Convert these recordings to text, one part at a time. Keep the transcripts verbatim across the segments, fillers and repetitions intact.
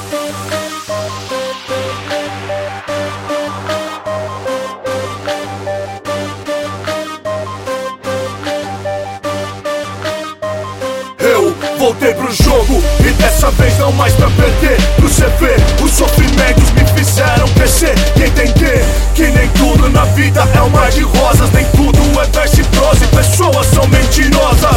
Voltei pro jogo e dessa vez não mais pra perder. Pro C V, os sofrimentos me fizeram crescer e entender que nem tudo na vida é um mar de rosas. Nem tudo é verso e prosa e pessoas são mentirosas.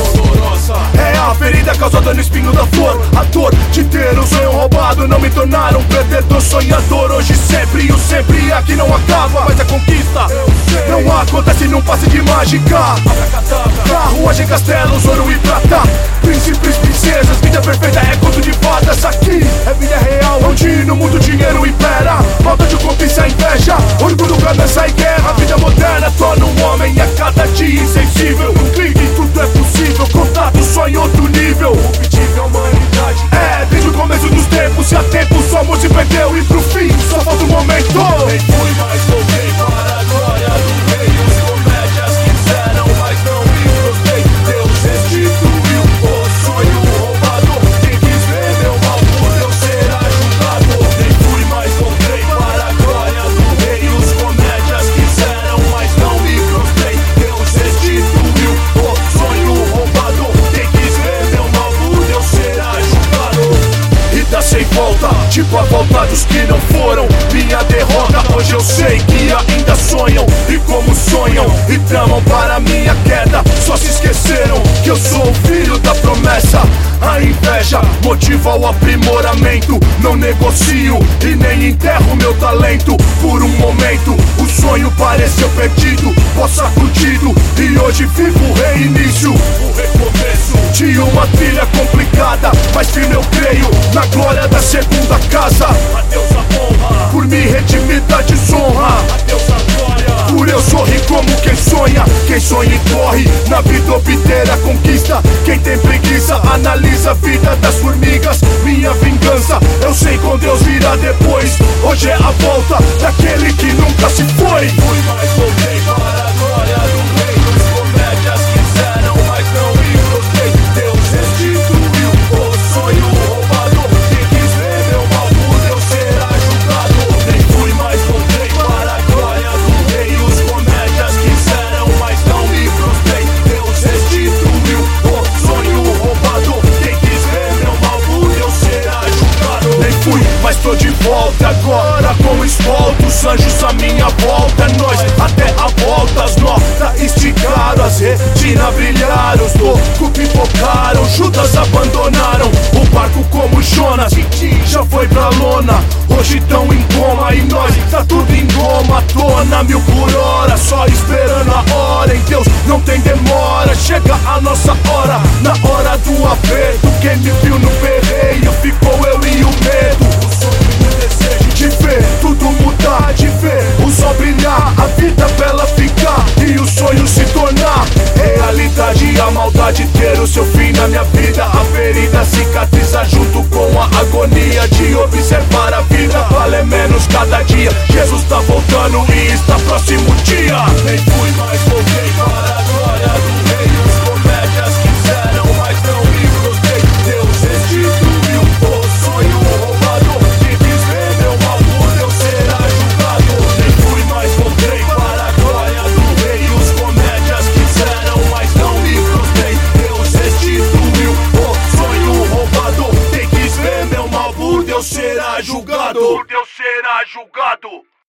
É a ferida causada no espinho da flor. A dor de ter um sonho roubado não me tornar um perdedor sonhador. Hoje sempre e o sempre aqui não acaba, mas a conquista não acontece num passe de mágica. Carruagem, castelos, ouro e prata, príncipes, princesas, vida perfeita é conto de fadas. Aqui é vida real, onde no mundo dinheiro impera. Maldade, conquista, inveja, orgulho, ganância e guerra. A vida moderna torna um homem a cada dia insensível. Um clique, tudo é possível, contato só em outro nível. O objetivo é a humanidade. É, desde o começo dos tempos, se há tempo só amor se perdeu. E pro fim, só falta um momento. Nem fui, mas voltei para a glória do rei. Os comédias quiseram, mas não me gostei. Deus restituiu o sonho roubado. Quem quis ver meu mal por Deus será julgado. Nem fui, mas voltei para a glória do rei. Os comédias quiseram, mas não me gostei. Deus restituiu o sonho roubado. Quem quis ver meu mal por Deus será julgado. E dá sem volta, tipo a volta dos que não foram. Minha derrota, hoje eu sei que ainda sonham. E como sonham e tramam para minha queda, só se esqueceram que eu sou o filho da promessa. A inveja motiva o aprimoramento. Não negocio e nem enterro meu talento. Por um momento o sonho pareceu perdido, pós sacudido, e hoje vivo o reinício, o recomeço de uma trilha complicada. Mas firme eu creio na glória da segunda casa. Adeus a honra, por me redimir da desonra. Adeus a glória, por eu sorrir como quem sonha. Quem sonha e corre, na vida obter a conquista. Quem tem preguiça, analisa a vida das formigas. Minha vingança, eu sei com Deus virá depois. Hoje é a volta daquele que nunca se foi. Fui, mas voltei para a glória do rei. Os comédias quiseram, mas não me gostei. Deus restituiu o sonho roubado. Quem quis ver meu mal por Deus será julgado. Nem fui, mas voltei para a glória do rei. Os comédias quiseram, mas não me gostei. Deus restituiu o sonho roubado. Quem quis ver meu mal por Deus será julgado. Nem fui, mas tô de volta agora como escolta. Os anjos à minha volta, é nóis até a volta. As notas esticaram, as retinas brilharam. Os loucos pipocaram, Judas abandonaram o barco como Jonas. Já foi pra lona, hoje tão em coma. E nós tá tudo em goma, tona mil por hora, só esperando a hora. Em Deus não tem demora, chega a nossa hora. Na hora do aperto, quem me viu no perreio ficou eu e o medo. O sonho e o desejo de ver tudo mudar, de ver o sol brilhar, a vida bela ficar e o sonho se tornar realidade. A maldade ter o seu fim na minha vida. A ferida cicatriza junto com a agonia de observar a vida valer menos cada dia. Jesus tá voltando e está próximo dia. Nem fui, mas voltei para a glória do rei. Os comédias quiseram, mas não me gostei. Deus restituiu o sonho roubado. Quem quis ver meu mal por Deus será julgado. Nem fui, mas voltei para a glória do rei. Os comédias quiseram, mas não me gostei. Deus restituiu o sonho roubado. Quem quis ver meu mal por Deus será julgado. Por Deus será julgado.